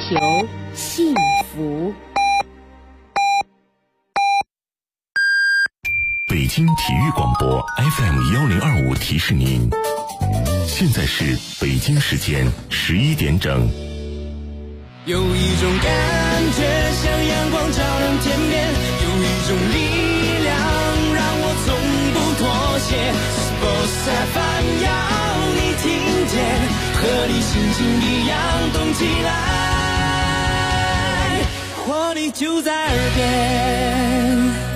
求幸福。 北京体育广播 FM1025提示您，现在是北京时间11点整。 有一种感觉像阳光照人天边，有一种力量让我从不妥协。Sports FM 要你听见，和你心情一样动起来，活力就在耳边。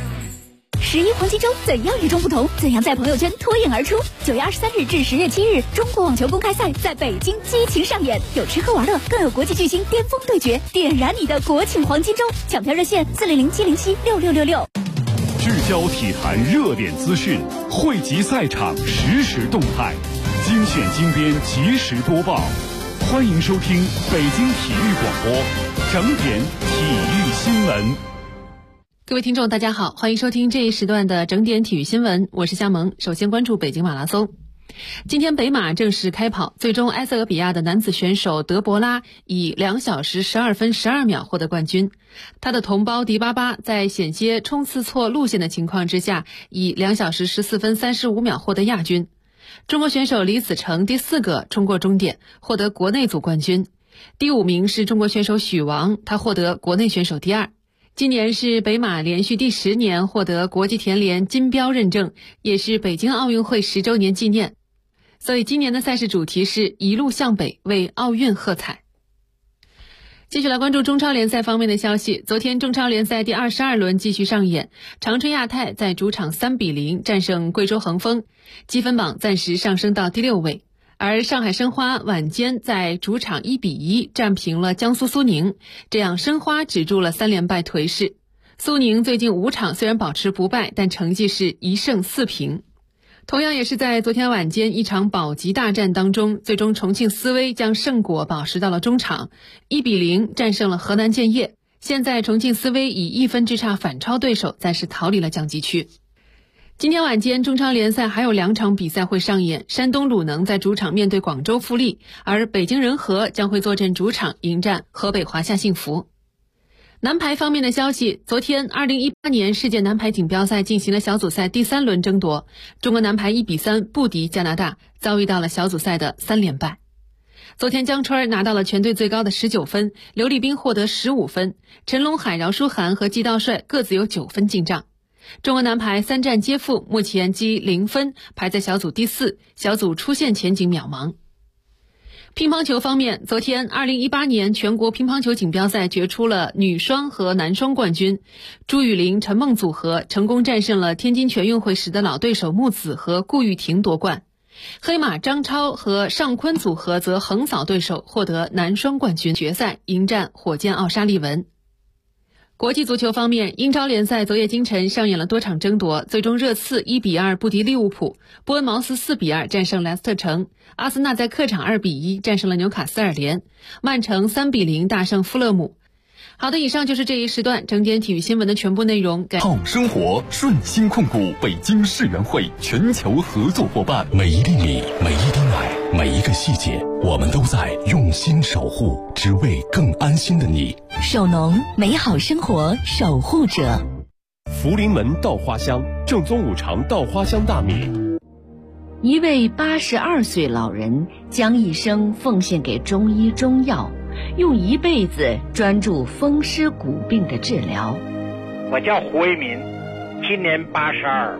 11黄金周怎样与众不同？怎样在朋友圈脱颖而出？9月23日至10月7日，中国网球公开赛在北京激情上演，有吃喝玩乐，更有国际巨星巅峰对决，点燃你的国庆黄金周！抢票热线400-707-6666。 聚焦体坛热点资讯，汇集赛场实时动态，精选精编及时播报。欢迎收听北京体育广播整点体育新闻。 各位听众大家好，欢迎收听这一时段的整点体育新闻，我是夏萌。首先关注北京马拉松。今天北马正式开跑，最终埃塞俄比亚的男子选手德博拉以2小时12分12秒获得冠军。他的同胞迪巴巴在险些冲刺错路线的情况之下，以2小时14分35秒获得亚军。中国选手李子成第4个冲过终点，获得国内组冠军。第5名是中国选手许王，他获得国内选手第2。今年是北马连续第10年获得国际田联金标认证，也是北京奥运会10周年纪念。所以今年的赛事主题是一路向北，为奥运喝彩。继续来关注中超联赛方面的消息。昨天中超联赛第22轮继续上演，长春亚泰在主场3-0战胜贵州恒丰，积分榜暂时上升到第6位。而上海申花晚间在主场1-1战平了江苏苏宁，这样申花止住了3连败颓势。苏宁最近5场虽然保持不败，但成绩是1胜4平。同样也是在昨天晚间一场保级大战当中，最终重庆斯威将胜果保持到了中场，1-0战胜了河南建业。现在重庆斯威以1分之差反超对手，暂时逃离了降级区。今天晚间中超联赛还有2场比赛会上演，山东鲁能在主场面对广州富力，而北京人和将会坐镇主场迎战河北华夏幸福。男排方面的消息，昨天2018年世界男排锦标赛进行了小组赛第3轮争夺，中国男排1-3不敌加拿大，遭遇到了小组赛的3连败。昨天姜春拿到了全队最高的19分，刘立斌获得15分，陈龙海、饶书涵和季道帅各自有9分进账。中国男排3战皆负，目前积0分，排在小组第4，小组出线前景渺茫。乒乓球方面，昨天2018年全国乒乓球锦标赛决出了女双和男双冠军，朱雨玲、陈梦组合成功战胜了天津全运会时的老对手木子和顾玉婷夺冠，黑马张超和尚坤组合则横扫对手，获得男双冠军，决赛迎战火箭奥沙利文。国际足球方面，英超联赛昨夜今晨上演了多场争夺，最终热刺1-2不敌利物浦，波恩茅斯4-2战胜莱斯特城，阿森纳在客场2-1战胜了纽卡斯尔联，曼城3-0大胜富勒姆。好的，以上就是这一时段整点体育新闻的全部内容。 好生活顺心控股北京世园会全球合作伙伴， 每一粒米，每一滴奶，每一个细节，我们都在用心守护，只为更安心的你。 首农，美好生活守护者。 福临门稻花香，正宗五常稻花香大米。 一位82岁老人将一生奉献给中医中药，用一辈子专注风湿骨病的治疗。 我叫胡为民，今年82，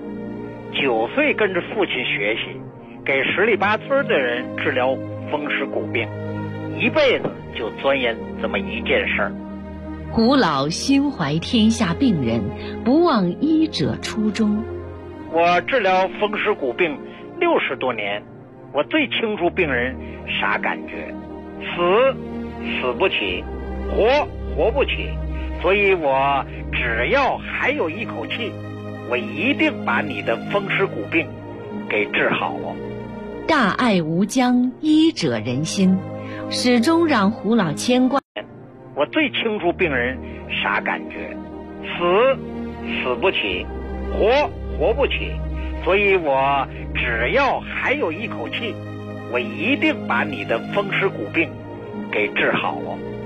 9岁跟着父亲学习，给十里八村的人治疗风湿骨病，一辈子就钻研这么一件事儿。 胡老心怀天下病人，不忘医者初衷。 我治疗风湿骨病60多年，我最清楚病人啥感觉，死不起，活不起，所以我只要还有一口气，我一定把你的风湿骨病给治好了。 大爱无疆，医者仁心，始终让胡老牵挂。 我最清楚病人啥感觉，死不起，活不起，所以我只要还有一口气，我一定把你的风湿骨病给治好了。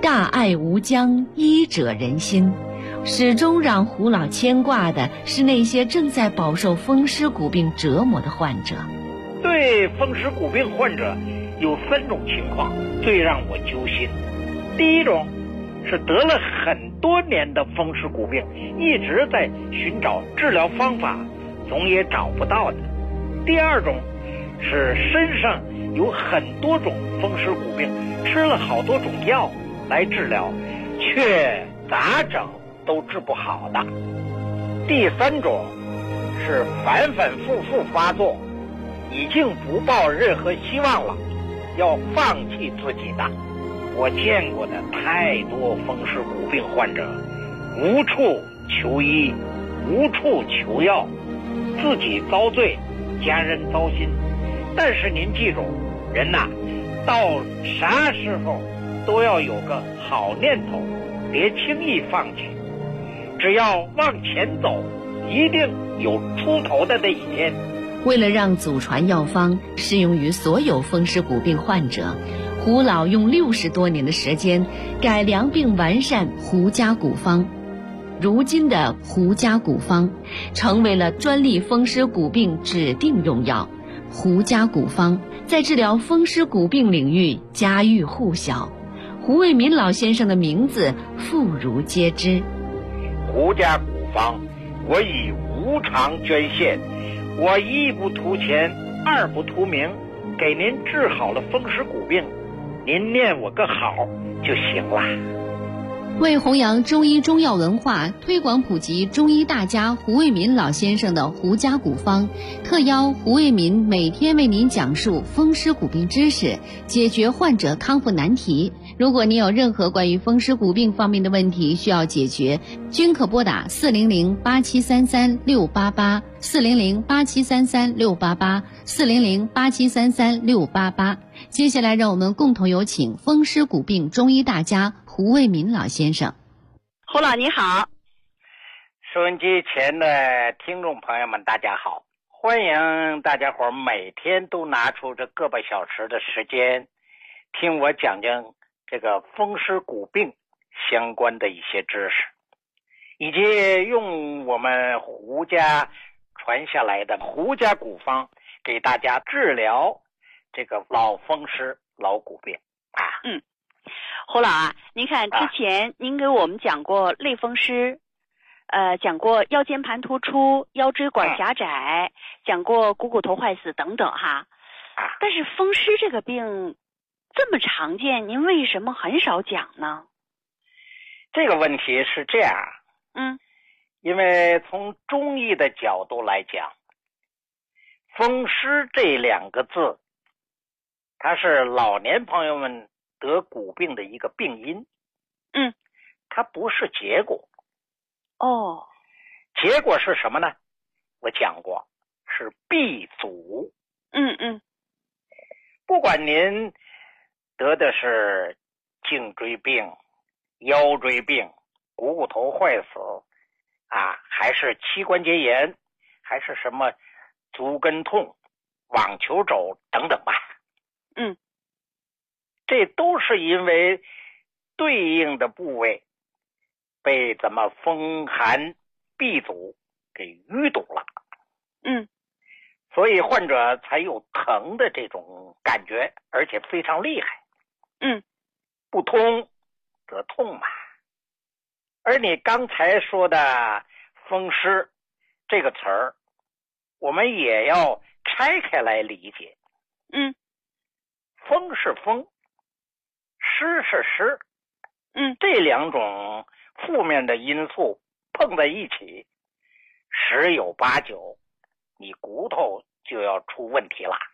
大爱无疆，医者仁心。始终让胡老牵挂的是那些正在饱受风湿骨病折磨的患者。 对风湿骨病患者有3种情况最让我揪心。第一种是得了很多年的风湿骨病，一直在寻找治疗方法，总也找不到的。第二种是身上有很多种风湿骨病，吃了好多种药来治疗，却咋整都治不好的。第3种是反反复复发作，已经不抱任何希望了，要放弃自己的。我见过的太多风湿骨病患者，无处求医，无处求药，自己遭罪，家人糟心。但是您记住，人呐，到啥时候都要有个好念头，别轻易放弃。只要往前走，一定有出头的那一天。 为了让祖传药方适用于所有风湿骨病患者，胡老用60多年的时间改良并完善胡家骨方。如今的胡家骨方成为了专利风湿骨病指定用药。胡家骨方在治疗风湿骨病领域家喻户晓，胡卫民老先生的名字妇孺皆知。 胡家骨方，我以无偿捐献，我一不图钱，二不图名，给您治好了风湿骨病，您念我个好就行了。 为弘扬中医中药文化，推广普及中医大家胡卫民老先生的胡家骨方，特邀胡卫民每天为您讲述风湿骨病知识，解决患者康复难题。如果您有任何关于风湿骨病方面的问题需要解决，均可拨打400-8733-688 400-8733-688 400-8733-688。接下来让我们共同有请风湿骨病中医大家胡卫民老先生。 胡老你好。 收音机前的听众朋友们大家好，欢迎大家伙每天都拿出这个把小时的时间听我讲讲这个风湿骨病相关的一些知识，以及用我们胡家传下来的胡家骨方给大家治疗这个老风湿老骨病啊。 胡老啊，您看之前您给我们讲过类风湿，讲过腰间盘突出、腰椎管狭窄，讲过股骨头坏死等等哈。但是风湿这个病这么常见，您为什么很少讲呢？ 这个问题是这样，因为从中医的角度来讲，风湿这2个字，它是老年朋友们得骨病的一个病因，它不是结果。结果是什么呢？我讲过，是闭阻。不管您得的是颈椎病、腰椎病、股骨头坏死还是膝关节炎，还是什么足跟痛、网球肘等等吧，这都是因为对应的部位被咱们风寒闭阻给淤堵了，所以患者才有疼的这种感觉，而且非常厉害。不通则痛嘛。而你刚才说的风湿这个词儿，我们也要拆开来理解。风是风，湿是湿，这2种负面的因素碰在一起，十有八九你骨头就要出问题了。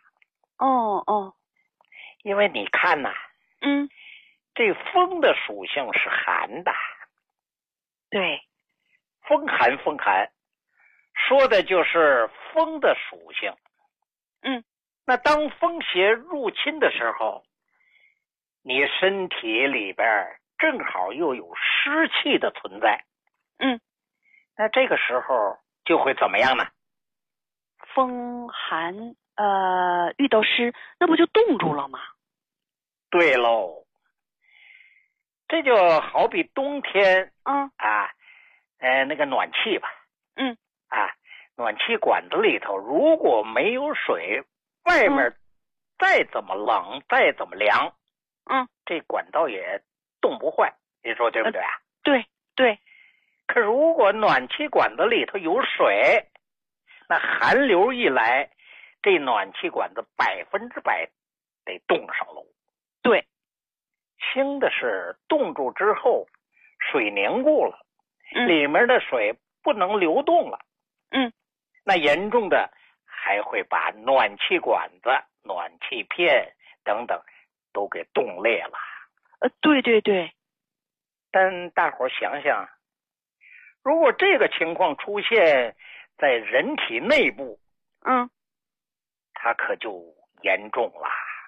因为你看呐，这风的属性是寒的。 对， 风寒说的就是风的属性。那当风邪入侵的时候，你身体里边正好又有湿气的存在。那这个时候就会怎么样呢？ 风寒遇到湿，那不就冻住了吗？ 对喽， 这就好比冬天，那个暖气吧，暖气管子里头如果没有水，外面再怎么冷，再怎么凉，这管道也冻不坏，你说对不对啊？ 对对。 可如果暖气管子里头有水，那寒流一来，这暖气管子100%得冻上喽。 对， 轻的是冻住之后，水凝固了，里面的水不能流动了。那严重的还会把暖气管子、暖气片等等都给冻裂了。 对对对。 但大伙想想，如果这个情况出现在人体内部，它可就严重了。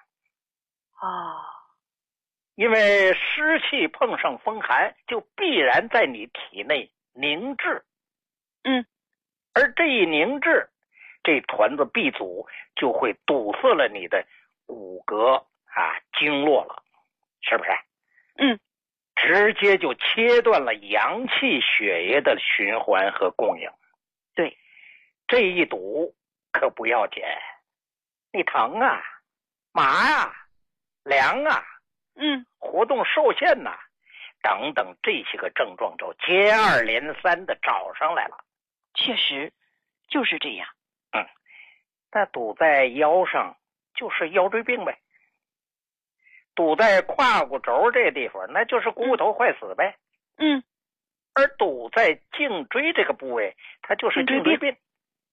因为湿气碰上风寒，就必然在你体内凝滞。而这一凝滞，这团子闭阻就会堵塞了你的骨骼经络了，是不是？直接就切断了阳气血液的循环和供应。 对， 这一堵可不要紧，你疼啊、麻啊、凉啊、活动受限呐，等等这些个症状就接二连三的找上来了。 确实就是这样。 那堵在腰上就是腰椎病呗，堵在胯骨轴这个地方，那就是股骨头坏死呗。而堵在颈椎这个部位，它就是颈椎病。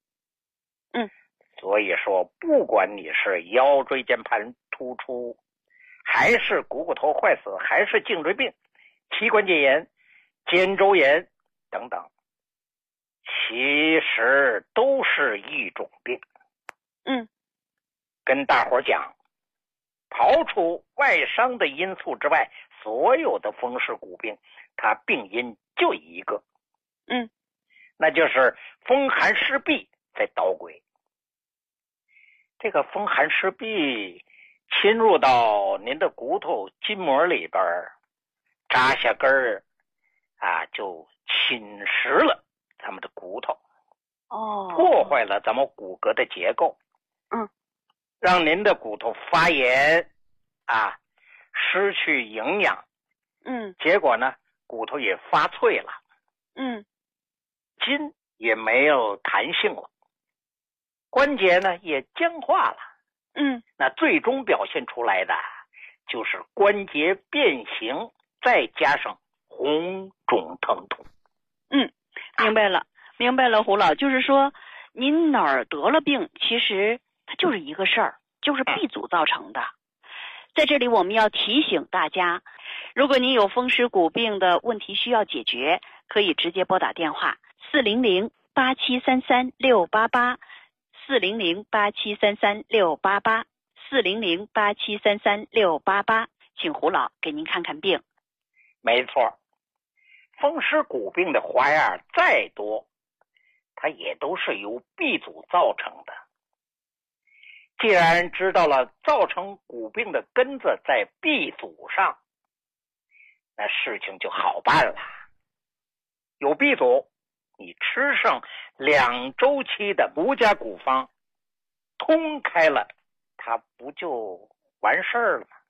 所以说，不管你是腰椎间盘突出，还是股骨头坏死，还是颈椎病、膝关节炎、肩周炎等等，其实都是一种病。跟大伙讲，刨除外伤的因素之外，所有的风湿骨病，它病因就一个，那就是风寒湿痹在捣鬼。这个风寒湿痹侵入到您的骨头筋膜里边，扎下根儿就侵蚀了咱们的骨头，破坏了咱们骨骼的结构，让您的骨头发炎失去营养，结果呢，骨头也发脆了，筋也没有弹性了，关节呢也僵化了，那最终表现出来的就是关节变形，再加上红肿疼痛。 明白了，胡老，就是说您哪儿得了病，其实它就是一个事儿，就是闭阻造成的。在这里我们要提醒大家，如果您有风湿骨病的问题需要解决，可以直接拨打电话400-8733-688 400-8733-688 400-8733-688，请胡老给您看看病。 没错，风湿骨病的花样再多，它也都是由闭阻造成的。既然知道了造成骨病的根子在闭阻上，那事情就好办了。有闭阻，你吃上2周期的无加骨方，通开了，它不就完事儿了吗？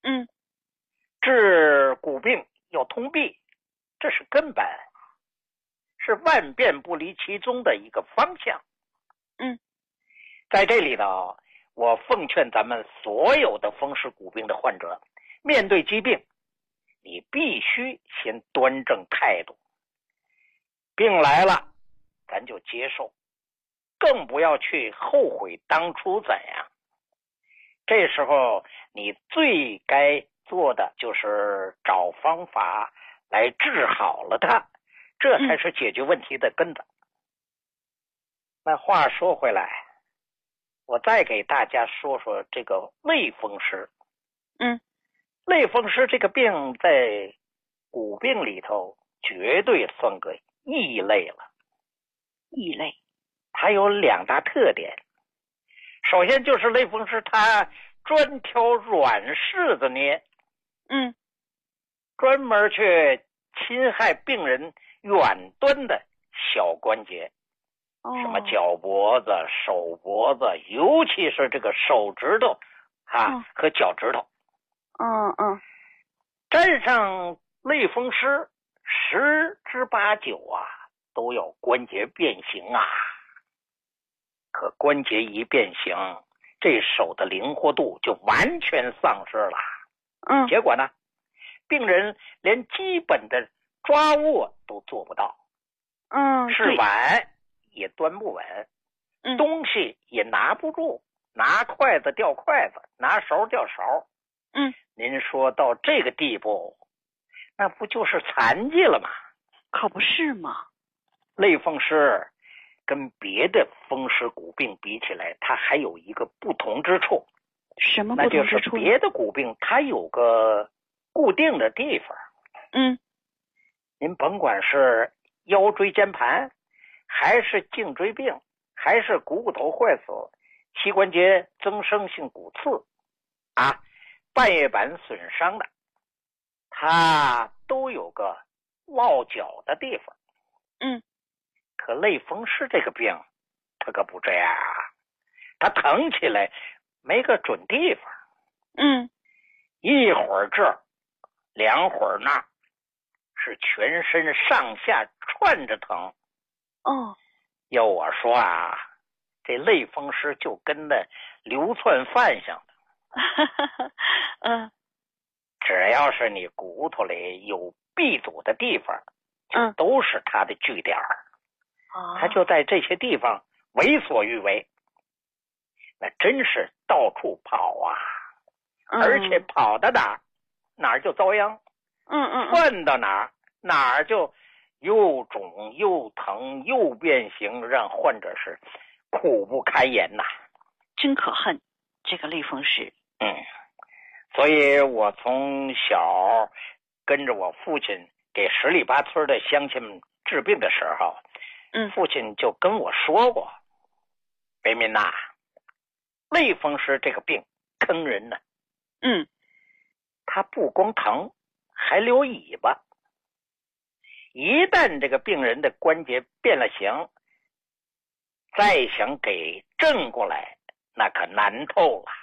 治骨病要通闭，这是根本，是万变不离其宗的一个方向。在这里头，我奉劝咱们所有的风湿骨病的患者，面对疾病，你必须先端正态度。病来了，咱就接受，更不要去后悔当初怎样。这时候你最该做的就是找方法来治好了它，这才是解决问题的根子。那话说回来，我再给大家说说这个类风湿。类风湿这个病在骨病里头绝对算个异类了。 异类， 它有2大特点。首先就是类风湿它专挑软柿子捏。 专门去侵害病人远端的小关节，什么脚脖子、手脖子，尤其是这个手指头和脚趾头。沾上类风湿，10之8九都有关节变形啊。可关节一变形，这手的灵活度就完全丧失了。结果呢，病人连基本的抓握都做不到。是碗也端不稳，东西也拿不住，拿筷子掉筷子，拿勺掉勺。您说到这个地步，那不就是残疾了吗？ 可不是嘛。 类风湿跟别的风湿骨病比起来，它还有一个不同之处。 什么不同之处？ 那就是别的骨病它有个固定的地方。您甭管是腰椎间盘，还是颈椎病，还是股骨头坏死、膝关节增生性骨刺半月板损伤的，它都有个落脚的地方。可类风湿这个病它可不这样它疼起来没个准地方。一会儿这儿2会儿那儿，是全身上下串着疼。要我说这类风湿就跟那流窜饭像的。只要是你骨头里有闭阻的地方，都是它的据点。它就在这些地方为所欲为，那真是到处跑而且跑到哪儿就遭殃。窜到哪儿就又肿又疼又变形，让患者是苦不堪言呐。 真可恨这个类风湿。 所以我从小跟着我父亲给10里8村的乡亲治病的时候，父亲就跟我说过，北民呐，类风湿这个病坑人呢。他不光疼，还留尾巴。一旦这个病人的关节变了形，再想给正过来，那可难透了。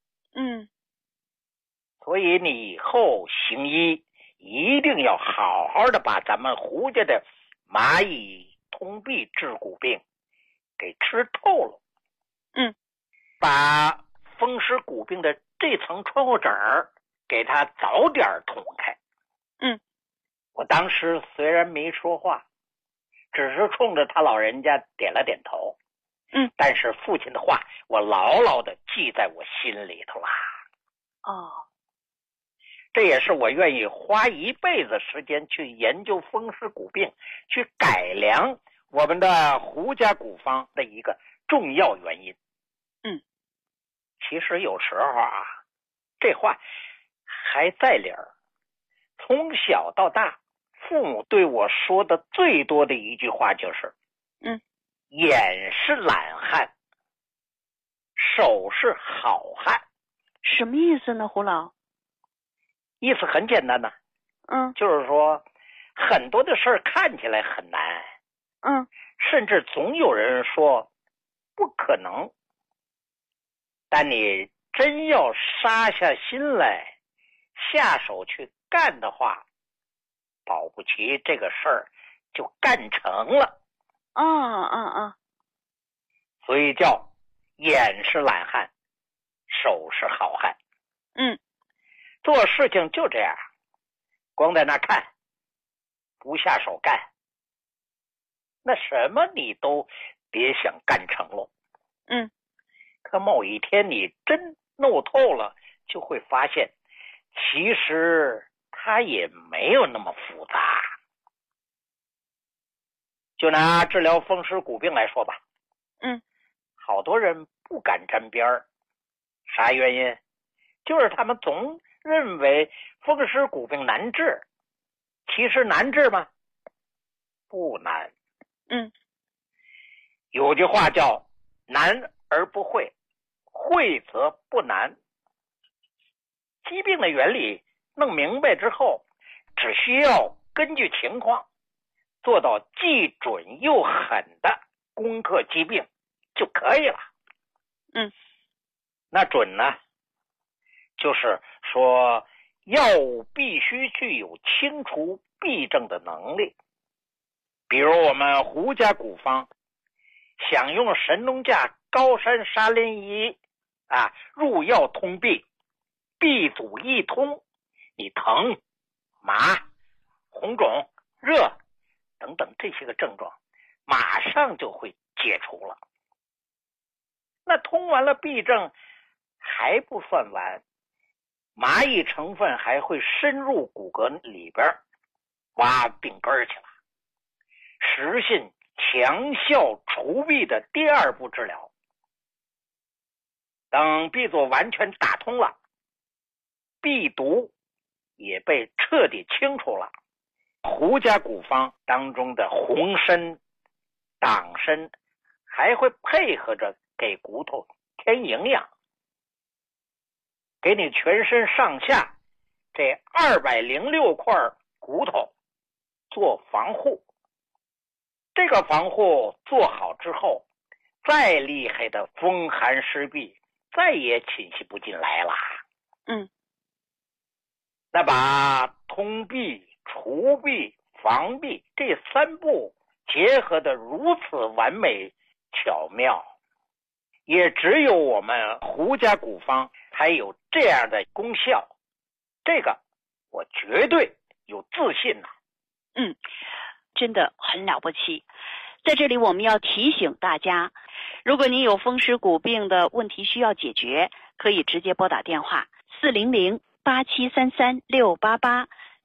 所以你以后行医一定要好好的把咱们胡家的蚂蚁通臂治骨病给吃透了。把风湿骨病的这层窗户纸给他早点捅开。我当时虽然没说话，只是冲着他老人家点了点头。但是父亲的话我牢牢的记在我心里头了。这也是我愿意花一辈子时间去研究风湿骨病，去改良我们的胡家骨方的一个重要原因。其实有时候这话还在理儿。从小到大，父母对我说的最多的一句话就是眼是懒汉，手是好汉。 什么意思呢，胡老？ 意思很简单就是说很多的事儿看起来很难，甚至总有人说不可能，但你真要杀下心来下手去干的话，保不齐这个事儿就干成了。所以叫眼是懒汉，手是好汉。做事情就这样，光在那看，不下手干，那什么你都别想干成了。可某一天你真弄透了，就会发现其实它也没有那么复杂。就拿治疗风湿骨病来说吧，好多人不敢沾边儿，啥原因？就是他们总认为风湿骨病难治。其实难治吗？不难。有句话叫难而不会，会则不难。疾病的原理弄明白之后， 只需要根据情况做到既准又狠的攻克疾病就可以了。那准呢，就是说药物必须具有清除痹症的能力。比如我们胡家古方想用神农架高山沙林仪入药通痹，痹阻一通，你疼、麻、红肿、热等等这些个症状马上就会解除了。那通完了痹症还不算完，麻液成分还会深入骨骼里边挖病根去了，实现强效除痹的第二步治疗。等痹阻完全打通了，痹毒也被彻底清除了，胡家古方当中的红参、党参还会配合着给骨头添营养，给你全身上下这206块骨头做防护。这个防护做好之后，再厉害的风寒湿痹再也侵袭不进来了。那把通痹、除痹、防痹这3步结合得如此完美巧妙，也只有我们胡家古方才有这样的功效，这个我绝对有自信呐。 真的很了不起。在这里我们要提醒大家，如果您有风湿骨病的问题需要解决，可以直接拨打电话400-8733-688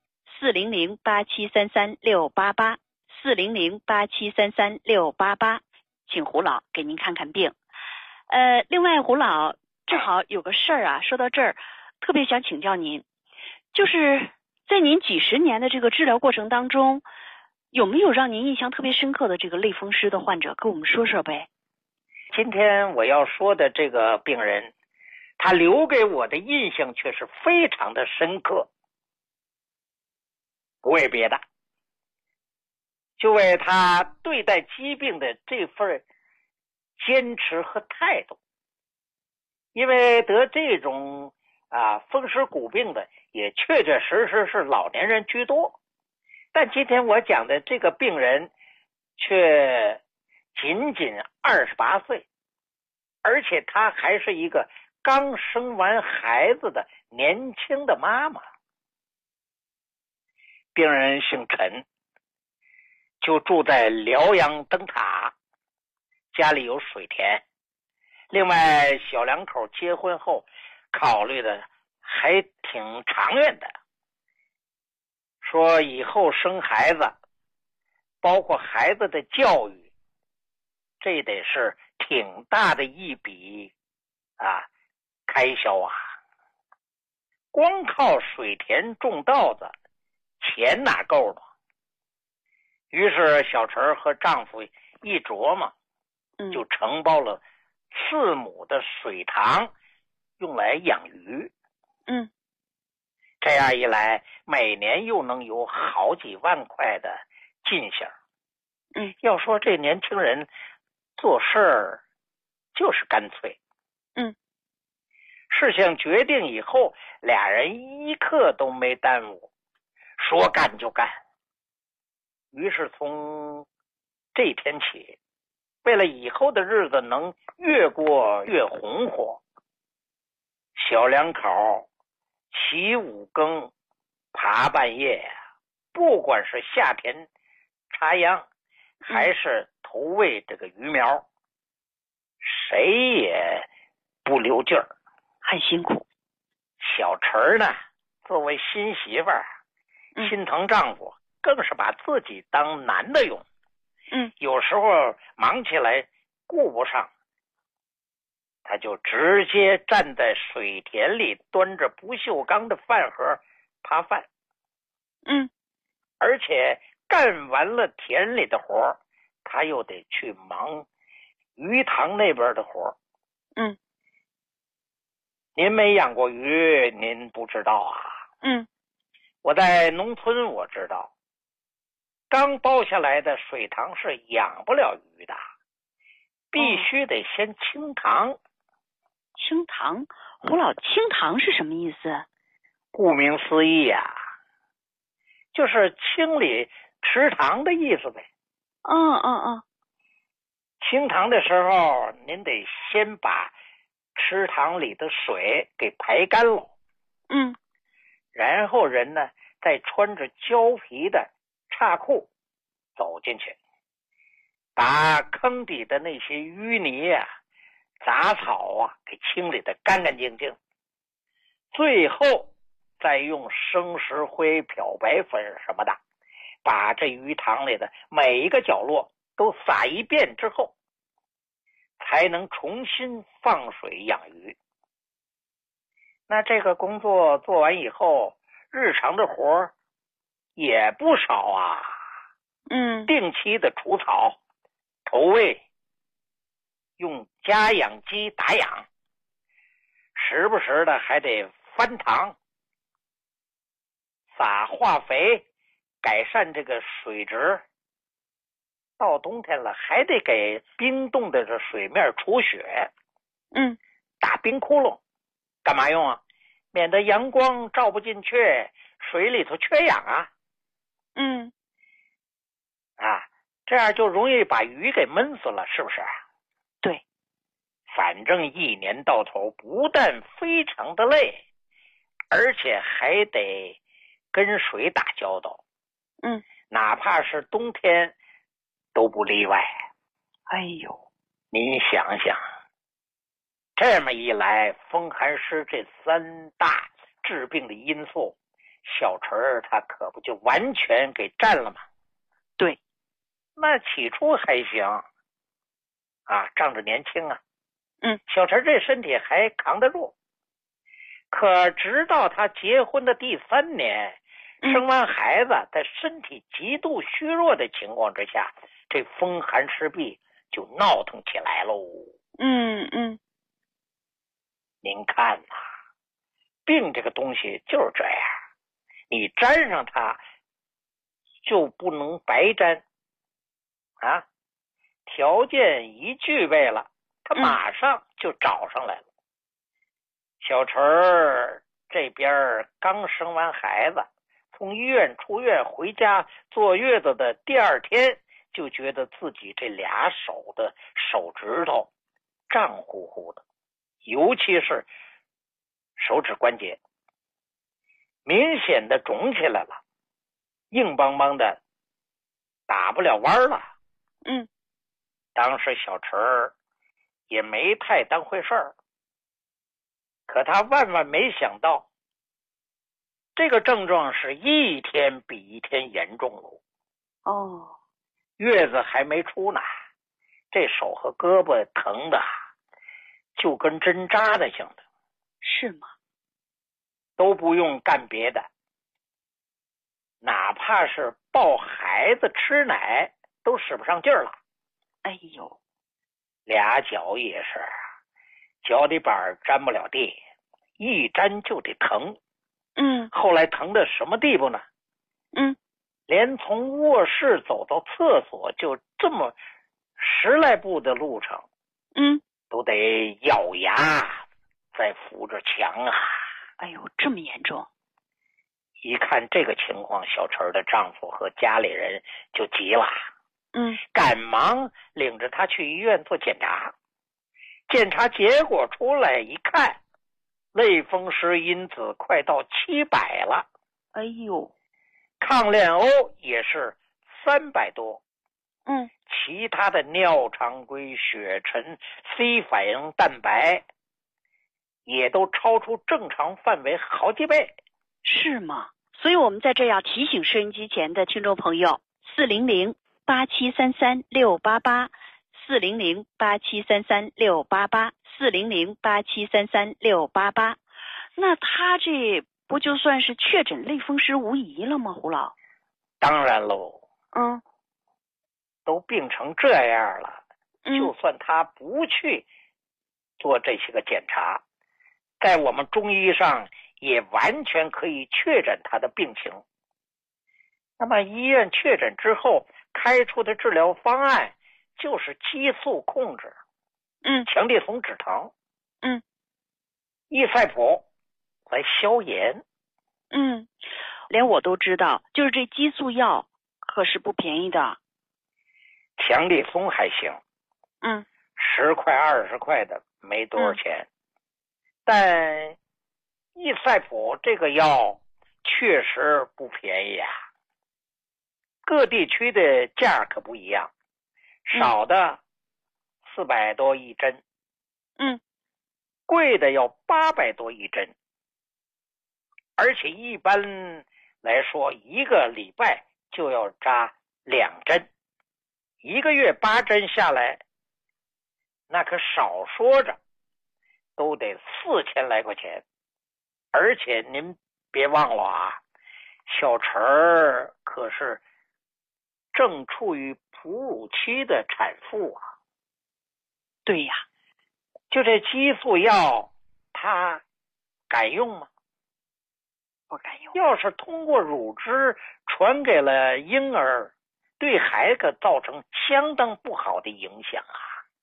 400-8733-688 400-8733-688，请胡老给您看看病。另外胡老正好有个事儿说到这儿特别想请教您，就是在您几十年的这个治疗过程当中，有没有让您印象特别深刻的这个类风湿的患者，跟我们说说呗？ 今天我要说的这个病人，他留给我的印象却是非常的深刻，不为别的，就为他对待疾病的这份坚持和态度。因为得这种风湿骨病的也确确实实是老年人居多，但今天我讲的这个病人却仅仅28岁，而且她还是一个刚生完孩子的年轻的妈妈。病人姓陈，就住在辽阳灯塔，家里有水田，另外小两口结婚后考虑的还挺长远的，说以后生孩子包括孩子的教育，这得是挺大的一笔开销啊。光靠水田种稻子钱哪够呢？于是小陈和丈夫一琢磨，就承包了4亩的水塘用来养鱼。这样一来，每年又能有好几万块的进项。要说这年轻人做事儿就是干脆。事情决定以后，俩人一刻都没耽误，说干就干。于是从这天起，为了以后的日子能越过越红火，小两口起5更爬半夜不管是下田插秧还是投喂这个鱼苗，谁也不留劲儿， 很辛苦。 小陈呢，作为新媳妇儿，心疼丈夫，更是把自己当男的用。有时候忙起来顾不上，他就直接站在水田里，端着不锈钢的饭盒扒饭。而且干完了田里的活，他又得去忙鱼塘那边的活。您没养过鱼，您不知道啊。 我在农村我知道，刚包下来的水塘是养不了鱼的，必须得先清塘。 清塘，胡老，清塘是什么意思？ 顾名思义呀，就是清理池塘的意思呗。清塘的时候，您得先把池塘里的水给排干了。然后人呢，再穿着胶皮的叉裤走进去，把坑底的那些淤泥啊、杂草啊给清理得干干净净，最后再用生石灰、漂白粉什么的，把这鱼塘里的每一个角落都撒一遍之后，才能重新放水养鱼。那这个工作做完以后，日常的活也不少啊。定期的除草、投喂，用家养鸡打养，时不时的还得翻塘、撒化肥，改善这个水质。到冬天了，还得给冰冻的这水面除雪。打冰窟窿，干嘛用啊？免得阳光照不进去，水里头缺氧啊。这样就容易把鱼给闷死了，是不是？ 对。 反正一年到头不但非常的累，而且还得跟水打交道。哪怕是冬天都不例外。 哎呦， 您想想，这么一来，风寒湿这三大致病的因素，小陈儿他可不就完全给占了吗？ 对。 那起初还行啊，仗着年轻啊，小陈这身体还扛得住。可直到他结婚的第3年，生完孩子，在身体极度虚弱的情况之下，这风寒湿痹就闹腾起来喽。您看呐，病这个东西就是这样，你沾上它就不能白沾啊，条件一具备了，他马上就找上来了。小陈儿这边刚生完孩子，从医院出院回家坐月子的第2天，就觉得自己这俩手的手指头胀乎乎的，尤其是手指关节明显的肿起来了，硬邦邦的，打不了弯了。当时小陈儿也没太当回事儿，可他万万没想到，这个症状是一天比一天严重了。月子还没出呢，这手和胳膊疼的就跟针扎的像的。 是吗？ 都不用干别的，哪怕是抱孩子吃奶都使不上劲儿了。 哎呦， 俩脚也是，脚底板沾不了地，一沾就得疼。后来疼到什么地步呢？连从卧室走到厕所就这么10来步的路程，都得咬牙再扶着墙啊。 哎呦，这么严重！ 一看这个情况，小陈的丈夫和家里人就急了。赶忙领着他去医院做检查。检查结果出来一看，类风湿因子快到700了。 哎呦， 抗链欧也是300多。其他的尿常规、血沉、C 反应蛋白也都超出正常范围好几倍。 是吗？所以我们在这要提醒收音机前的听众朋友，400-8733-688 400-8733-688 400-8733-688。那他这不就算是确诊类风湿无疑了吗？胡老？ 当然喽。都病成这样了，就算他不去做这些个检查，在我们中医上也完全可以确诊他的病情。那么医院确诊之后开出的治疗方案就是激素控制，强力酮止疼，益赛普来消炎。 连我都知道，就是这激素药可是不便宜的。 强力酮还行，10块20块的没多少钱，但益赛普这个药确实不便宜啊。各地区的价可不一样，少的400多一针，贵的要800多一针，而且一般来说1个礼拜就要扎2针，1个月8针下来，那可少说着都得4000来块钱。而且您别忘了啊，小陈儿可是正处于哺乳期的产妇啊。 对呀， 就这激素药它敢用吗？ 不敢用。 要是通过乳汁传给了婴儿，对孩子造成相当不好的影响啊。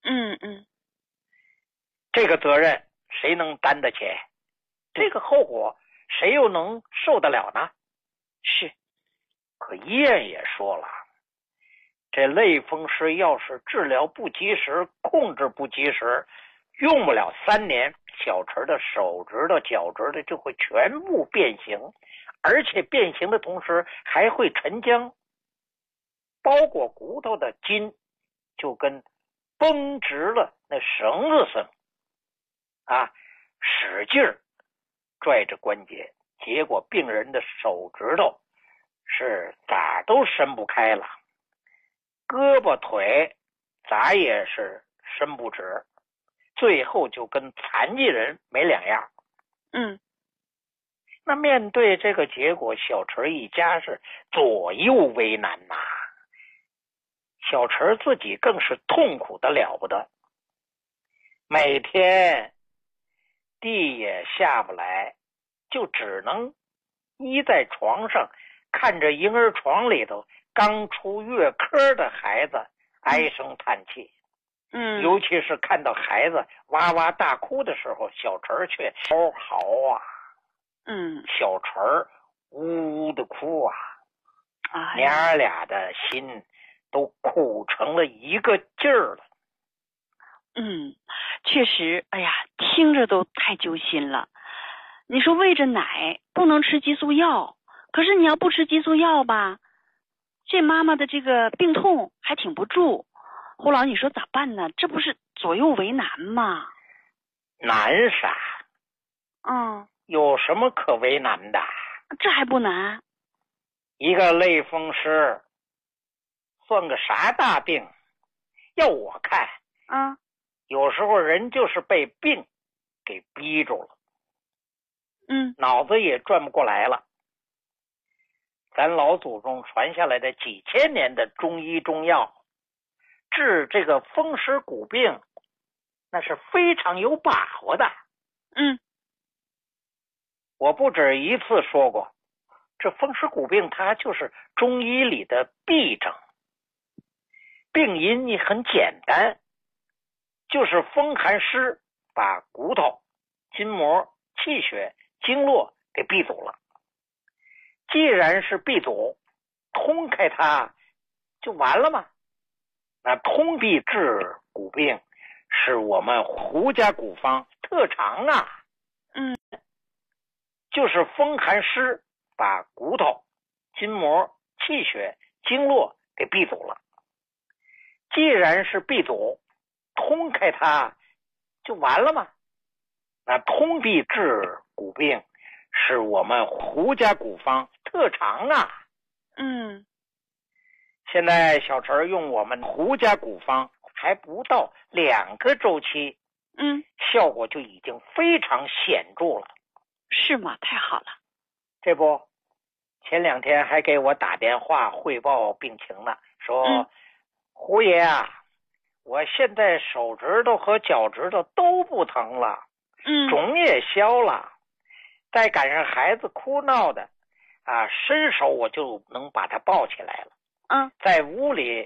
这个责任谁能担得起？这个后果谁又能受得了呢？ 是。 可医院也说了，这类风湿要是治疗不及时，控制不及时，用不了3年，小陈的手指头脚趾头就会全部变形，而且变形的同时还会沉僵，包裹骨头的筋就跟绷直了那绳子似的啊，使劲儿拽着关节，结果病人的手指头是咋都伸不开了，胳膊腿咋也是伸不直，最后就跟残疾人没两样。那面对这个结果，小陈一家是左右为难呐。小陈自己更是痛苦的了不得，每天地也下不来，就只能依在床上看着婴儿床里头刚出月科的孩子唉声叹气。尤其是看到孩子哇哇大哭的时候，小陈却嗷嚎啊。小陈呜呜的哭啊，娘俩的心都苦成了一个劲儿了。 确实，哎呀，听着都太揪心了。你说喂着奶不能吃激素药，可是你要不吃激素药吧，这妈妈的这个病痛还挺不住。胡老，你说咋办呢？这不是左右为难吗？ 难啥？有什么可为难的？ 这还不难？ 一个类风湿算个啥大病？要我看有时候人就是被病给逼住了，脑子也转不过来了。咱老祖宗传下来的几千年的中医中药，治这个风湿骨病那是非常有把握的。我不止一次说过，这风湿骨病它就是中医里的痹症，病因也很简单，就是风寒湿把骨头、筋膜、气血、经络给闭阻了。既然是闭阻，通开它就完了吗？那通闭治骨病是我们胡家古方特长啊。就是风寒湿把骨头、筋膜、气血、经络给闭阻了。既然是闭阻，通开它就完了吗？那通闭治骨病是我们胡家古方特长啊。现在小陈用我们胡家古方还不到2个周期，效果就已经非常显著了。 是吗？太好了。 这不，前2天还给我打电话汇报病情呢，说胡爷啊，我现在手指头和脚趾头都不疼了，肿也消了， 再赶上孩子哭闹的伸手我就能把他抱起来了。在屋里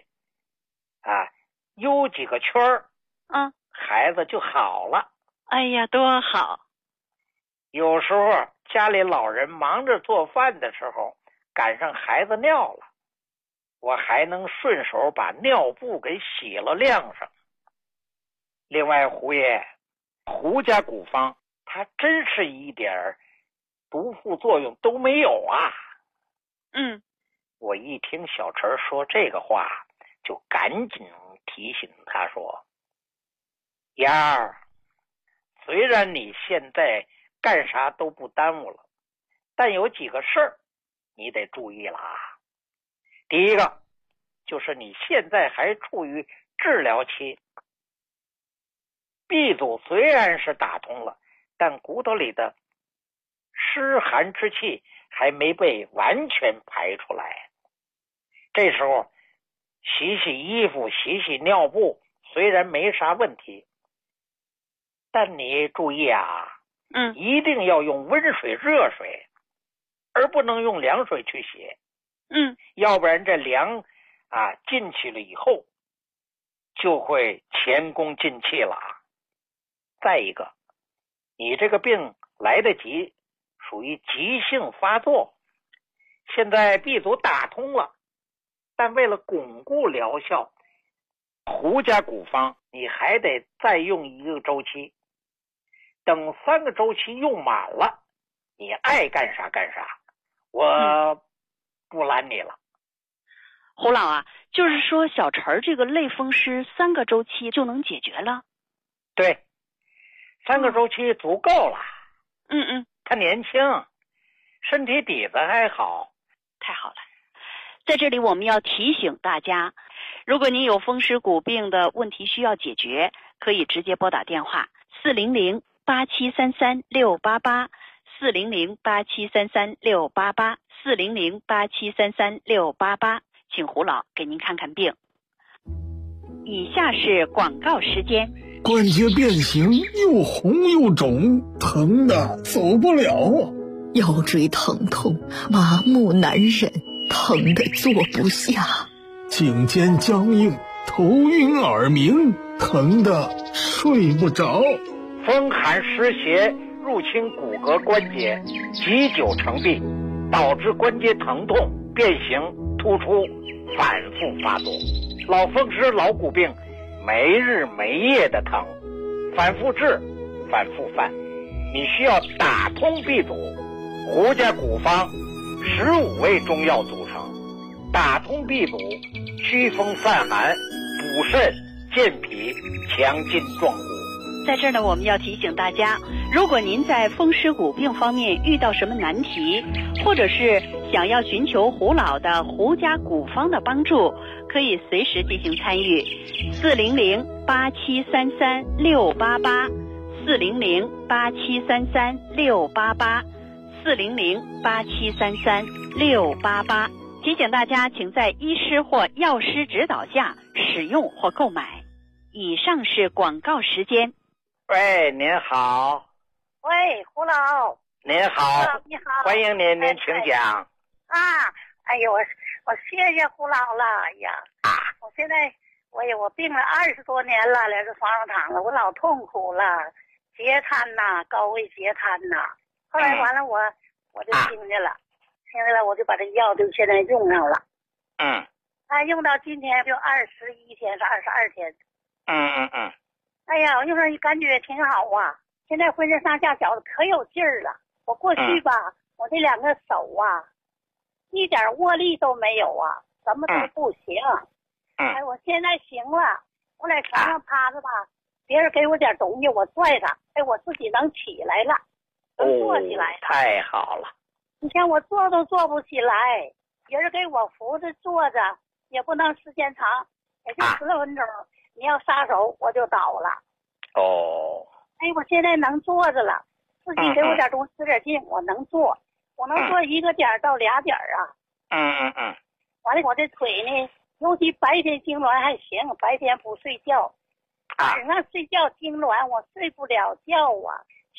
悠几个圈儿，孩子就好了。 哎呀，多好！ 有时候家里老人忙着做饭的时候，赶上孩子尿了，我还能顺手把尿布给洗了晾上。另外，胡爷，胡家古方它真是一点毒副作用都没有啊。我一听小陈说这个话，就赶紧提醒他说：燕儿，虽然你现在干啥都不耽误了，但有几个事儿你得注意了啊。第一个就是你现在还处于治疗期，B组虽然是打通了，但骨头里的湿寒之气还没被完全排出来。这时候洗洗衣服，洗洗尿布，虽然没啥问题，但你注意一定要用温水热水，而不能用凉水去洗。要不然这凉进去了以后就会前功尽弃了。再一个，你这个病来得及，属于急性发作，现在 B 组打通了，但为了巩固疗效，胡家古方你还得再用1个周期，等3个周期用满了，你爱干啥干啥，我不拦你了。 胡老就是说小陈这个类风湿3个周期就能解决了？ 对，3个周期足够了。他年轻，身体底子还好。 太好了。在这里我们要提醒大家，如果您有风湿骨病的问题需要解决，可以直接拨打电话400-8733-688 400-8733-688 400-8733-688，请胡老给您看看病。以下是广告时间。 关节变形，又红又肿，疼的走不了啊！ 腰椎疼痛，麻木难忍，疼得坐不下； 颈肩僵硬，头晕耳鸣，疼得睡不着； 风寒湿邪入侵骨骼关节，积久成病，导致关节疼痛、变形、突出，反复发作。老风湿、老骨病，没日没夜的疼，反复治，反复犯。你需要打通 B 组，胡家古方15味中药组成，打通 B 组，祛风散寒，补肾健脾，强筋壮骨。 在这儿呢，我们要提醒大家，如果您在风湿骨病方面遇到什么难题，或者是想要寻求胡老的胡家古方的帮助，可以随时进行参与。400-8733-688 400-8733-688 400-8733-688。提醒大家，请在医师或药师指导下使用或购买。以上是广告时间。 喂，您好。 喂，胡老。 您好。 你好。 欢迎您，您请讲。 哎呦，我谢谢胡老了。哎呀，我现在我病了20多年了，在这床上躺了，我老痛苦了，截瘫呐，高位截瘫呐。后来完了我就听见了，我就把这药就现在用上了。用到今天就21天是22天。哎呀，我用上感觉挺好啊，现在浑身上下觉得可有劲儿了。我过去吧，我这2个手一点握力都没有啊，什么都不行。我现在行了，我在床上趴着吧，别人给我点东西我拽他，我自己能起来了，能坐起来了。 太好了。 你看我坐都坐不起来，别人给我扶着坐着，也不能时间长，也就10分钟。你要撒手我就倒了。我现在能坐着了，自己给我点东西使点劲，我能坐，我能坐1个点到2点啊。完了我这腿呢，尤其白天痉挛还行，白天不睡觉，晚上睡觉痉挛我睡不了觉啊，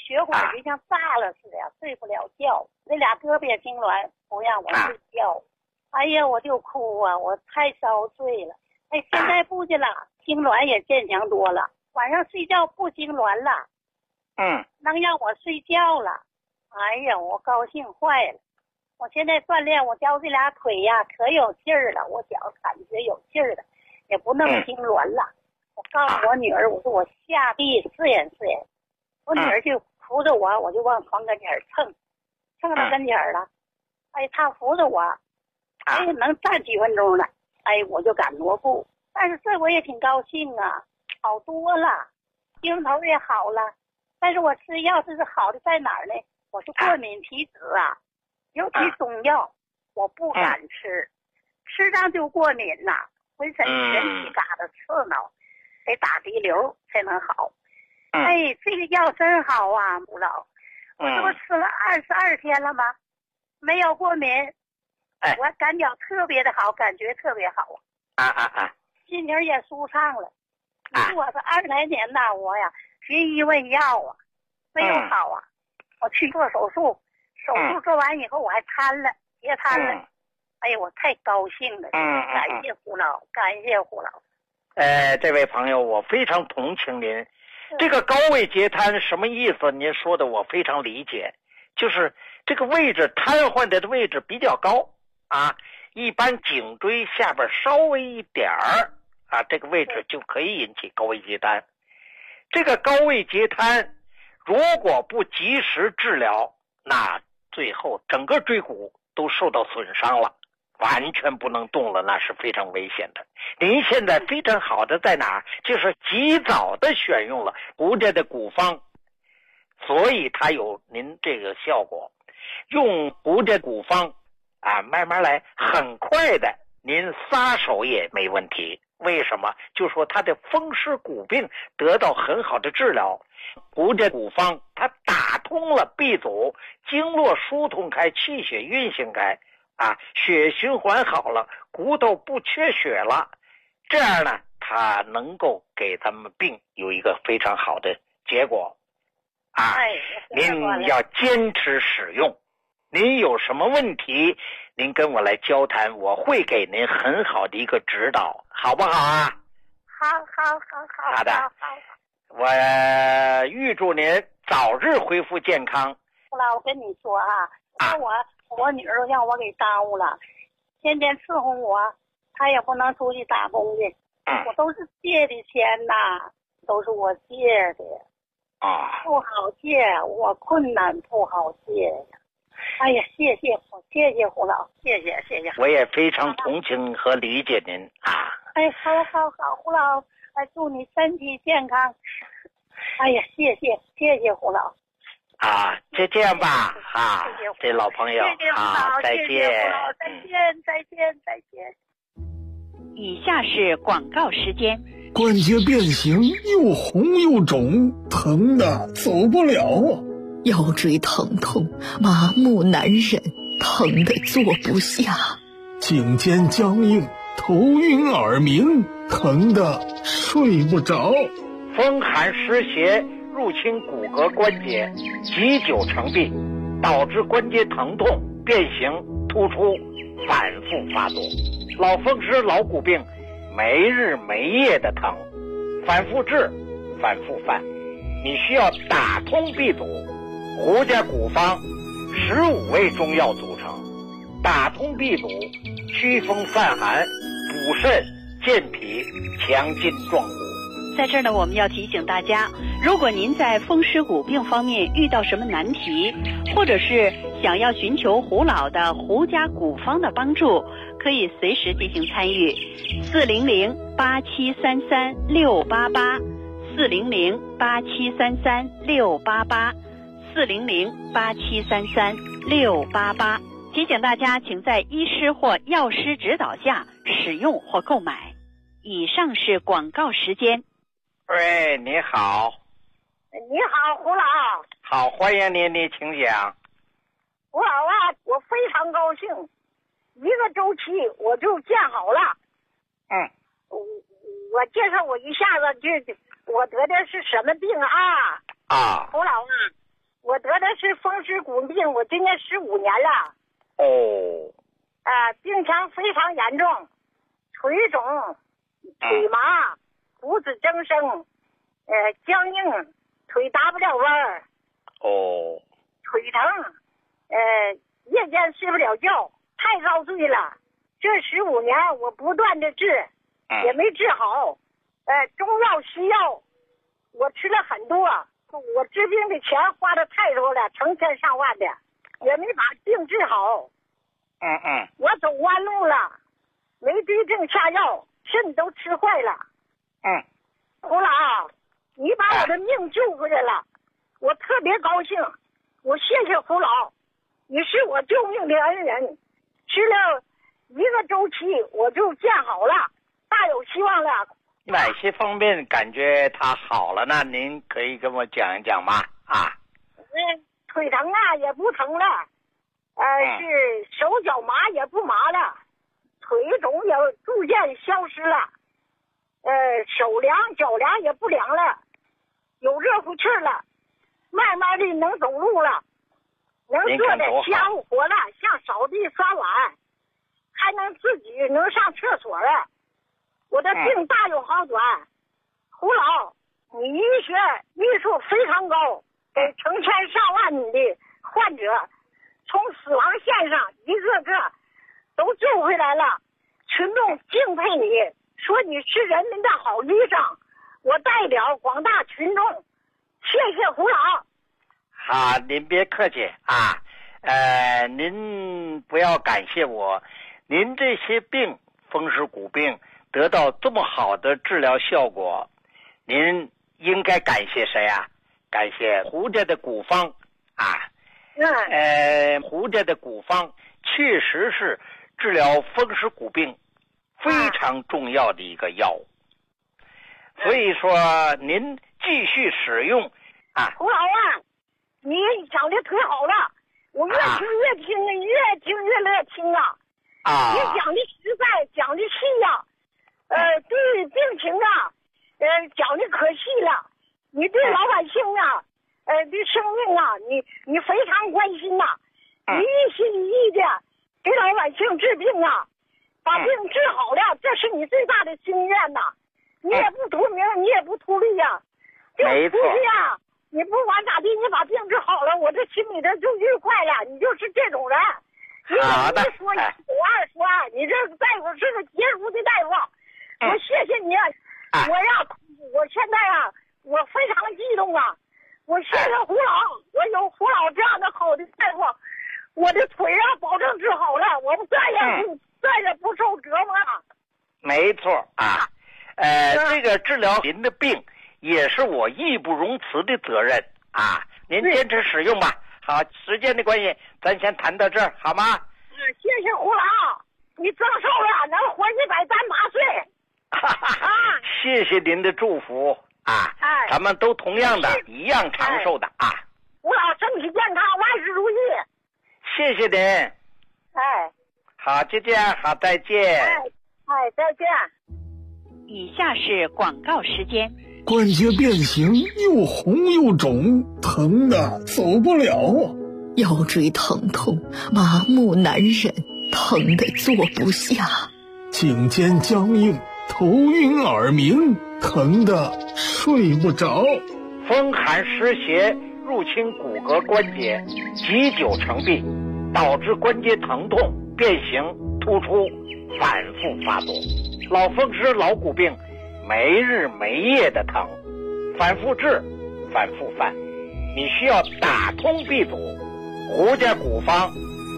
血管就像炸了似的，睡不了觉。那俩胳膊也痉挛，不让我睡觉。哎呀，我就哭啊，我太遭罪了。哎，现在不去了，痉挛也健强多了，晚上睡觉不痉挛了。能让我睡觉了。哎呀，我高兴坏了。我现在锻炼，我脚这俩腿呀可有劲儿了，我脚感觉有劲儿了，也不那么痉挛了。我告诉我女儿，我说我下地试验试验。我女儿就扶着我，我就往床跟前蹭到跟前了。哎，她扶着我，哎，能站几分钟了。哎，我就敢挪步。但是这我也挺高兴啊，好多了，精神头也好了。但是我吃药这是好的在哪儿呢？我是过敏体质啊，尤其中药我不敢吃，吃上就过敏呐，浑身全体嘎达刺挠，得打滴流才能好。哎，这个药真好啊，吴老，我这不吃了22天了吗？没有过敏，我感觉特别的好，感觉特别好心情也舒畅了。你说我是20来年呐，我呀寻医问药啊，没有好啊。我去做手术，手术做完以后我还截瘫了。哎呀，我太高兴了！感谢胡老，感谢胡老。 这位朋友，我非常同情您。这个高位截瘫什么意思？您说的我非常理解，就是这个位置瘫痪的位置比较高啊，一般颈椎下边稍微一点儿啊，这个位置就可以引起高位截瘫。这个高位截瘫如果不及时治疗，那最后整个椎骨都受到损伤了，完全不能动了，那是非常危险的。您现在非常好的在哪儿？就是及早的选用了胡家的古方，所以它有您这个效果。用胡家古方啊，慢慢来，很快的您撒手也没问题。为什么？就说他的风湿骨病得到很好的治疗。胡家古方它打通了闭阻，经络疏通开，气血运行开啊，血循环好了，骨头不缺血了，这样呢它能够给咱们病有一个非常好的结果啊。您要坚持使用，您有什么问题您跟我来交谈，我会给您很好的一个指导，好不好啊？好的，我预祝您早日恢复健康。 后来我跟你说我女儿让我给耽误了，天天伺候我，她也不能出去打工去，我都是借的钱呐，都是我借的不好借，我困难不好借呀。哎呀，谢谢胡老，谢谢。 我也非常同情和理解您啊。 哎，好，胡老，祝你身体健康。哎呀，谢谢胡老。 啊，就这样吧啊，这老朋友啊，再见。 再见。 以下是广告时间。 关节变形，又红又肿，疼的走不了啊。 腰椎疼痛，麻木难忍，疼得坐不下。 颈肩僵硬，头晕耳鸣，疼得睡不着。 风寒湿邪入侵骨骼关节，积久成病，导致关节疼痛、变形、突出，反复发作。老风湿、老骨病，没日没夜的疼，反复治，反复犯。你需要打通闭阻。胡家古方15味中药组成，打通闭阻，祛风散寒，补肾健脾，强筋壮骨。 在这儿呢，我们要提醒大家，如果您在风湿骨病方面遇到什么难题，或者是想要寻求胡老的胡家古方的帮助，可以随时进行参与。400-8733-688，400-8733-688，400-8733-688。提醒大家，请在医师或药师指导下使用或购买。以上是广告时间。 喂，你好。 你好，胡老。 好，欢迎您，你请讲。 胡老啊，我非常高兴，一个周期我就见好了。我介绍我一下子，我得的是什么病啊？胡老啊， 我得的是风湿骨病，我今年15年了。 哦。 病情非常严重，腿肿、腿麻、胡子增生，僵硬，腿打不了弯儿。 哦。 腿疼，夜间睡不了觉，太遭罪了。这15年我不断的治，也没治好。中药西药我吃了很多，我治病的钱花的太多了，成千上万的，也没把病治好。我走弯路了，没对症下药，肾都吃坏了。胡老，你把我的命救回来了，我特别高兴，我谢谢胡老，你是我救命的恩人。吃了1个周期我就见好了，大有希望了。 哪些方面感觉他好了呢？您可以跟我讲一讲吗？ 腿疼啊也不疼了，是手脚麻也不麻了，腿肿也逐渐消失了，手凉脚凉也不凉了，有热乎气了，慢慢的能走路了，能做点家务活了，像扫地刷碗，还能自己能上厕所了。我的病大有好转。胡老，你医学医术非常高，给成千上万的患者从死亡线上一个个都救回来了，群众敬佩你，说你是人民的好医生。我代表广大群众谢谢胡老。 好，您别客气啊，您不要感谢我，您这些病，风湿骨病得到这么好的治疗效果，您应该感谢谁啊？感谢胡家的古方啊。胡家的古方确实是治疗风湿骨病非常重要的一个药物，所以说您继续使用啊。 胡老啊，你讲的忒好了，我越听越听，越听越乐听啊。你讲的实在，讲的细呀，对病情啊，讲的可细了。你对老百姓啊，对生命啊，你非常关心呐，你一心一意的给老百姓治病啊，把病治好了，这是你最大的心愿呐。你也不图名，你也不图利呀，就出去呀，你不管咋地，你把病治好了，我这心里头就愉快了。你就是这种人。你一说一，我二说二，你这大夫是个杰出的大夫，我谢谢你。我现在啊，我非常激动啊！我谢谢胡老，我有胡老这样的好的大夫，我的腿啊保证治好了，我们再也不受折磨了。 没错啊，这个治疗您的病也是我义不容辞的责任啊！您坚持使用吧。好，时间的关系，咱先谈到这儿，好吗？ 谢谢胡老，你增寿了，能活138岁。 谢谢您的祝福啊！咱们都同样的一样长寿的啊！ 胡老身体健康，万事如意。 谢谢您。好，就这样，好，再见。 再见。 以下是广告时间。 关节变形，又红又肿，疼的走不了啊！ 腰椎疼痛，麻木难忍，疼得坐不下。 颈肩僵硬，头晕耳鸣，疼得睡不着。 风寒湿邪入侵骨骼关节，积久成病，导致关节疼痛、变形、突出，反复发作。老风湿、老骨病没日没夜的疼，反复治，反复犯。你需要打通闭阻，胡家古方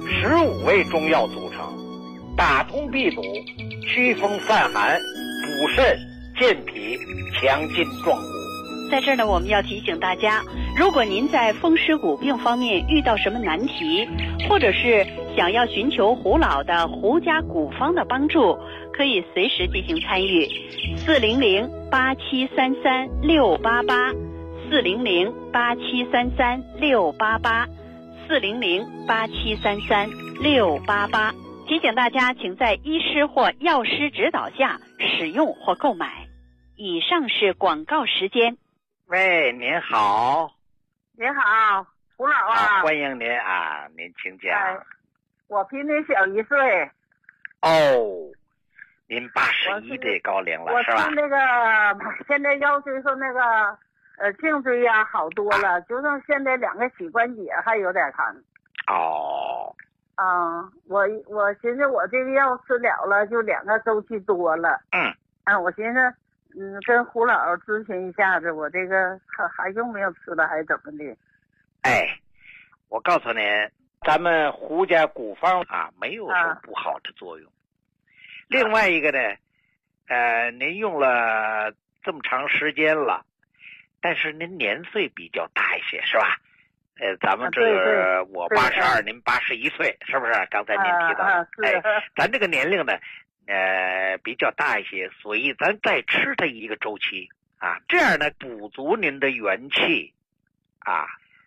15味中药组成，打通闭阻，祛风散寒，补肾健脾，强筋壮骨。 在这儿呢，我们要提醒大家，如果您在风湿骨病方面遇到什么难题，或者是想要寻求胡老的胡家古方的帮助，可以随时进行参与。400-8733-688，400-8733-688，400-8733-688。提醒大家，请在医师或药师指导下使用或购买。以上是广告时间。 喂，您好。 您好。 胡老啊， 欢迎您啊，您请讲。 我比你小1岁。 哦，您81的高龄了是吧？ 我是那个现在腰椎和那个颈椎呀好多了，就剩现在2个膝关节还有点疼。 哦。 我寻思我这个药吃了了，就2个周期多了。我寻思跟胡老咨询一下子，我这个还用没有吃了，还是怎么的？ 我告诉您，咱们胡家古方啊，没有什么不好的作用。另外一个呢，您用了这么长时间了，但是您年岁比较大一些，是吧？咱们这个我82，您81岁，是不是？刚才您提到，咱这个年龄呢，比较大一些，所以咱再吃它一个周期啊，这样呢补足您的元气啊。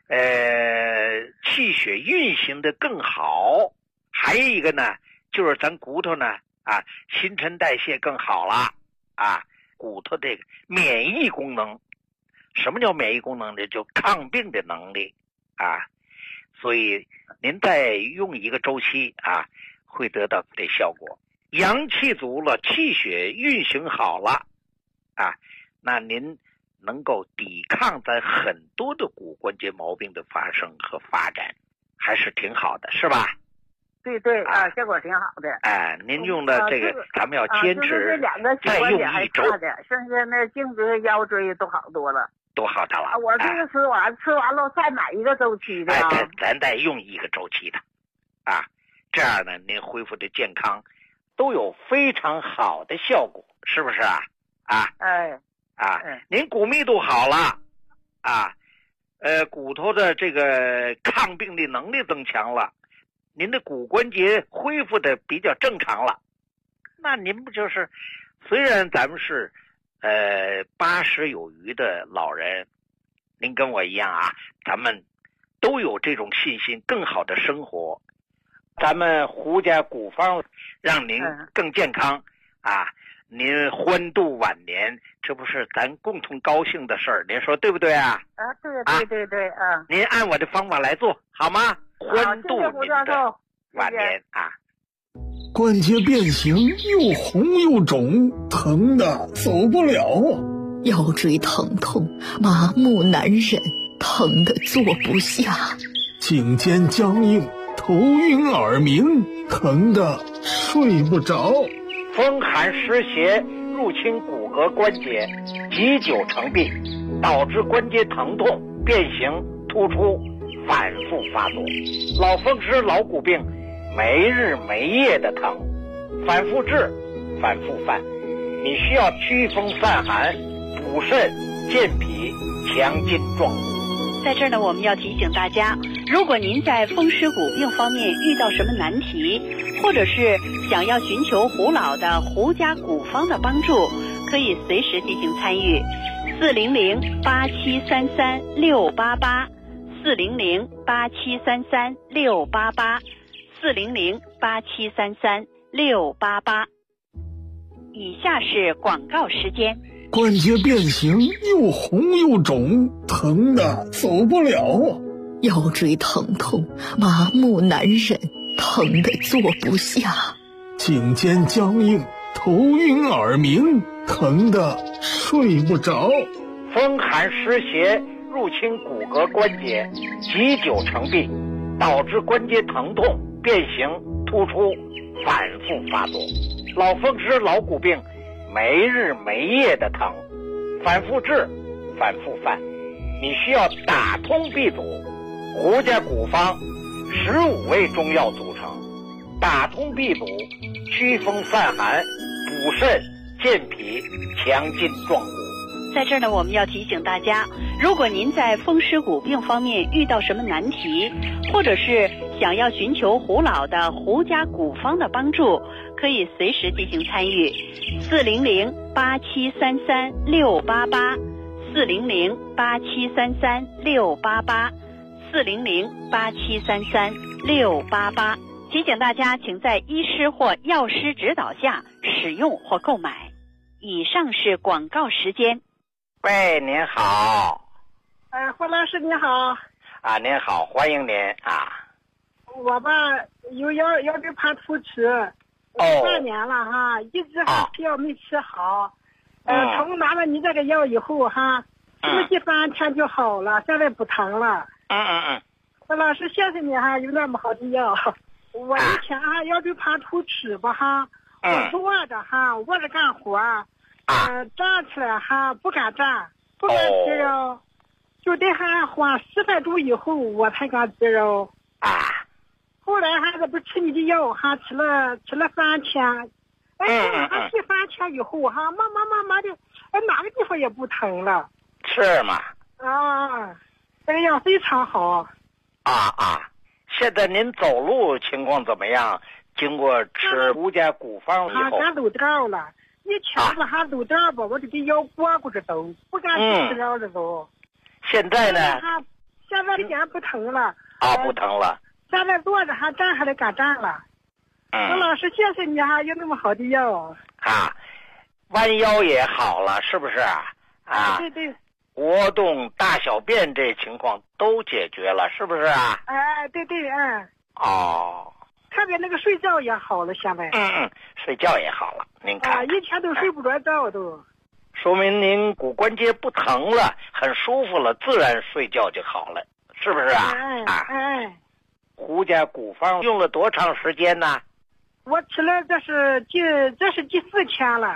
气血运行的更好，还有一个呢，就是咱骨头呢新陈代谢更好了啊，骨头这个免疫功能，什么叫免疫功能呢？就抗病的能力啊，所以您再用一个周期啊，会得到这效果。阳气足了，气血运行好了啊，那您能够抵抗咱很多的骨关节毛病的发生和发展，还是挺好的，是吧？ 对效果挺好的。 您用的这个，咱们要坚持，再用1周， 剩下那颈椎、腰椎都好多了， 都好的了。 我这个吃完了再买一个周期的。 咱再用1个周期的，这样呢，您恢复的健康都有非常好的效果，是不是啊？您骨密度好了骨头的这个抗病的能力增强了，您的骨关节恢复的比较正常了，那您不就是虽然咱们是80有余的老人，您跟我一样咱们都有这种信心，更好的生活。咱们胡家古方让您更健康您欢度晚年，这不是咱共同高兴的事儿，您说对不对啊？ 对您按我的方法来做好吗？欢度您的晚年关节变形，又红又肿，疼的走不了。 腰椎疼痛，麻木难忍，疼的坐不下。 颈肩僵硬，头晕耳鸣，疼的睡不着。 风寒湿邪入侵骨骼关节，积久成病，导致关节疼痛、变形、突出，反复发作。老风湿、老骨病，没日没夜的疼，反复治，反复犯。你需要祛风散寒、补肾、健脾、强筋壮骨。 在这儿呢，我们要提醒大家，如果您在风湿骨病方面遇到什么难题，或者是想要寻求胡老的胡家古方的帮助，可以随时进行参与。400-8733-688 400-8733-688 400-8733-688。以下是广告时间。 关节变形，又红又肿，疼的走不了。 腰椎疼痛，麻木难忍，疼的坐不下。 颈肩僵硬，头晕耳鸣，疼的睡不着。 风寒湿邪入侵骨骼关节，积久成病，导致关节疼痛、变形、突出，反复发作。老风湿、老骨病，没日没夜的疼，反复治，反复犯。你需要打通闭阻，胡家古方15味中药组成，打通闭阻，祛风散寒，补肾健脾，强筋壮骨。 在这儿呢，我们要提醒大家，如果您在风湿骨病方面遇到什么难题，或者是想要寻求胡老的胡家古方的帮助，可以随时进行参与。400-8733-688 400-8733-688 400-8733-688。提醒大家，请在医师或药师指导下使用或购买。以上是广告时间。 喂，您好。 胡老师你好。 啊，您好，欢迎您啊。 我吧有腰椎盘突出，2年了哈，一直还吃药没吃好。从拿了你这个药以后哈，吃了第3天就好了，现在不疼了。老师，谢谢你哈，有那么好的药。我以前哈腰椎盘突出吧哈，我是卧着干活，站起来哈不敢站，不敢吃肉，就得还晃10分钟以后我才敢吃肉。后来还是不吃你的药哈，吃了3天，还第3天以后哈，慢慢的，哪个地方也不疼了。 是吗？ 这个药非常好。 现在您走路情况怎么样？经过吃吴家古方以后， 俺走道了。以前吧还走道吧，我就给腰裹着走，不敢走道了都。 现在呢？ 现在一点不疼了。 不疼了。 现在坐着还站还得敢站了。我老师谢谢你哈，有那么好的药。 弯腰也好了，是不是对。 活动大小便这情况都解决了，是不是啊？ 对。特别那个睡觉也好了，现在。 睡觉也好了，您看。 以前都睡不着觉都。 说明您骨关节不疼了，很舒服了，自然睡觉就好了，是不是啊？胡家古方用了多长时间呢？ 我吃了这是第4天了。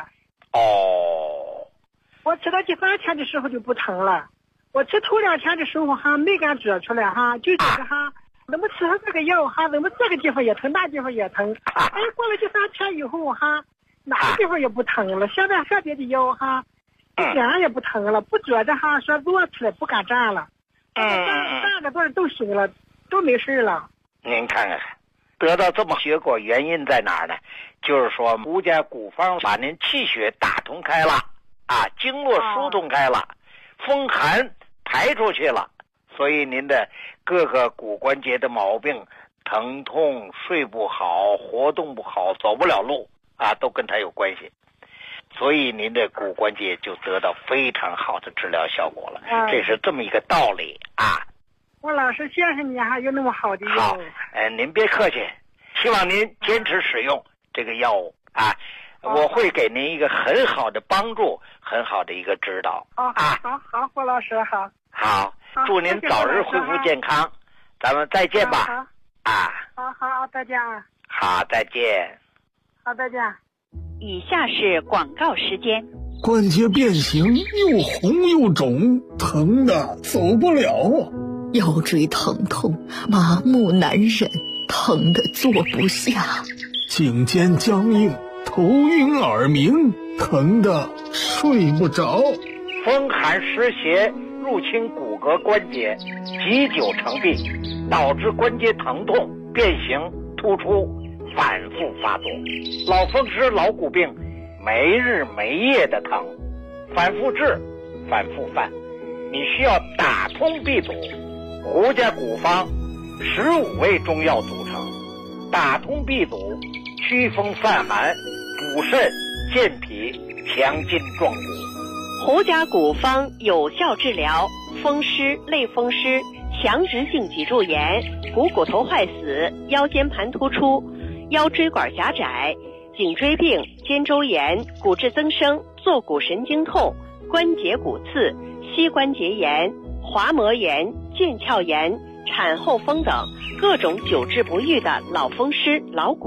我吃到第3天的时候就不疼了。我吃头2天的时候哈没敢指出来哈，就觉得哈怎么吃上这个药哈，怎么这个地方也疼，那地方也疼。过了第3天以后哈，哪个地方也不疼了。现在喝别的药哈，一点也不疼了，不觉着哈说坐起来不敢站了，站着坐着都行了，都没事了。 您看看，得到这么结果原因在哪儿呢？就是说吴家古方把您气血打通开了经络疏通开了，风寒排出去了，所以您的各个骨关节的毛病，疼痛、睡不好、活动不好、走不了路都跟它有关系。所以您的骨关节就得到非常好的治疗效果了。这是这么一个道理我老师谢谢你还有那么好的药。 您别客气，希望您坚持使用这个药物我会给您一个很好的帮助，很好的一个指导。 好，霍老师好， 祝您早日恢复健康，咱们再见吧。 好，再见。 好，再见。 好，再见。 以下是广告时间。 关节变形，又红又肿，疼的走不了。 腰椎疼痛，麻木难忍，疼的坐不下。 颈肩僵硬，头晕耳鸣，疼的睡不着。 风寒湿邪入侵骨骼关节，积久成病，导致关节疼痛、变形、突出，反复发作。老风湿、老骨病，没日没夜的疼，反复治，反复犯。你需要打通闭阻。胡家古方15味中药组成，打通闭阻，祛风散寒，补肾健脾，强筋壮骨。 胡家古方有效治疗风湿、类风湿、强直性脊柱炎、股头坏死、腰间盘突出、腰椎管狭窄、颈椎病、肩周炎、骨质增生、坐骨神经痛、关节骨刺、膝关节炎、滑膜炎、腱鞘炎、产后风等各种久治不愈的老风湿、老骨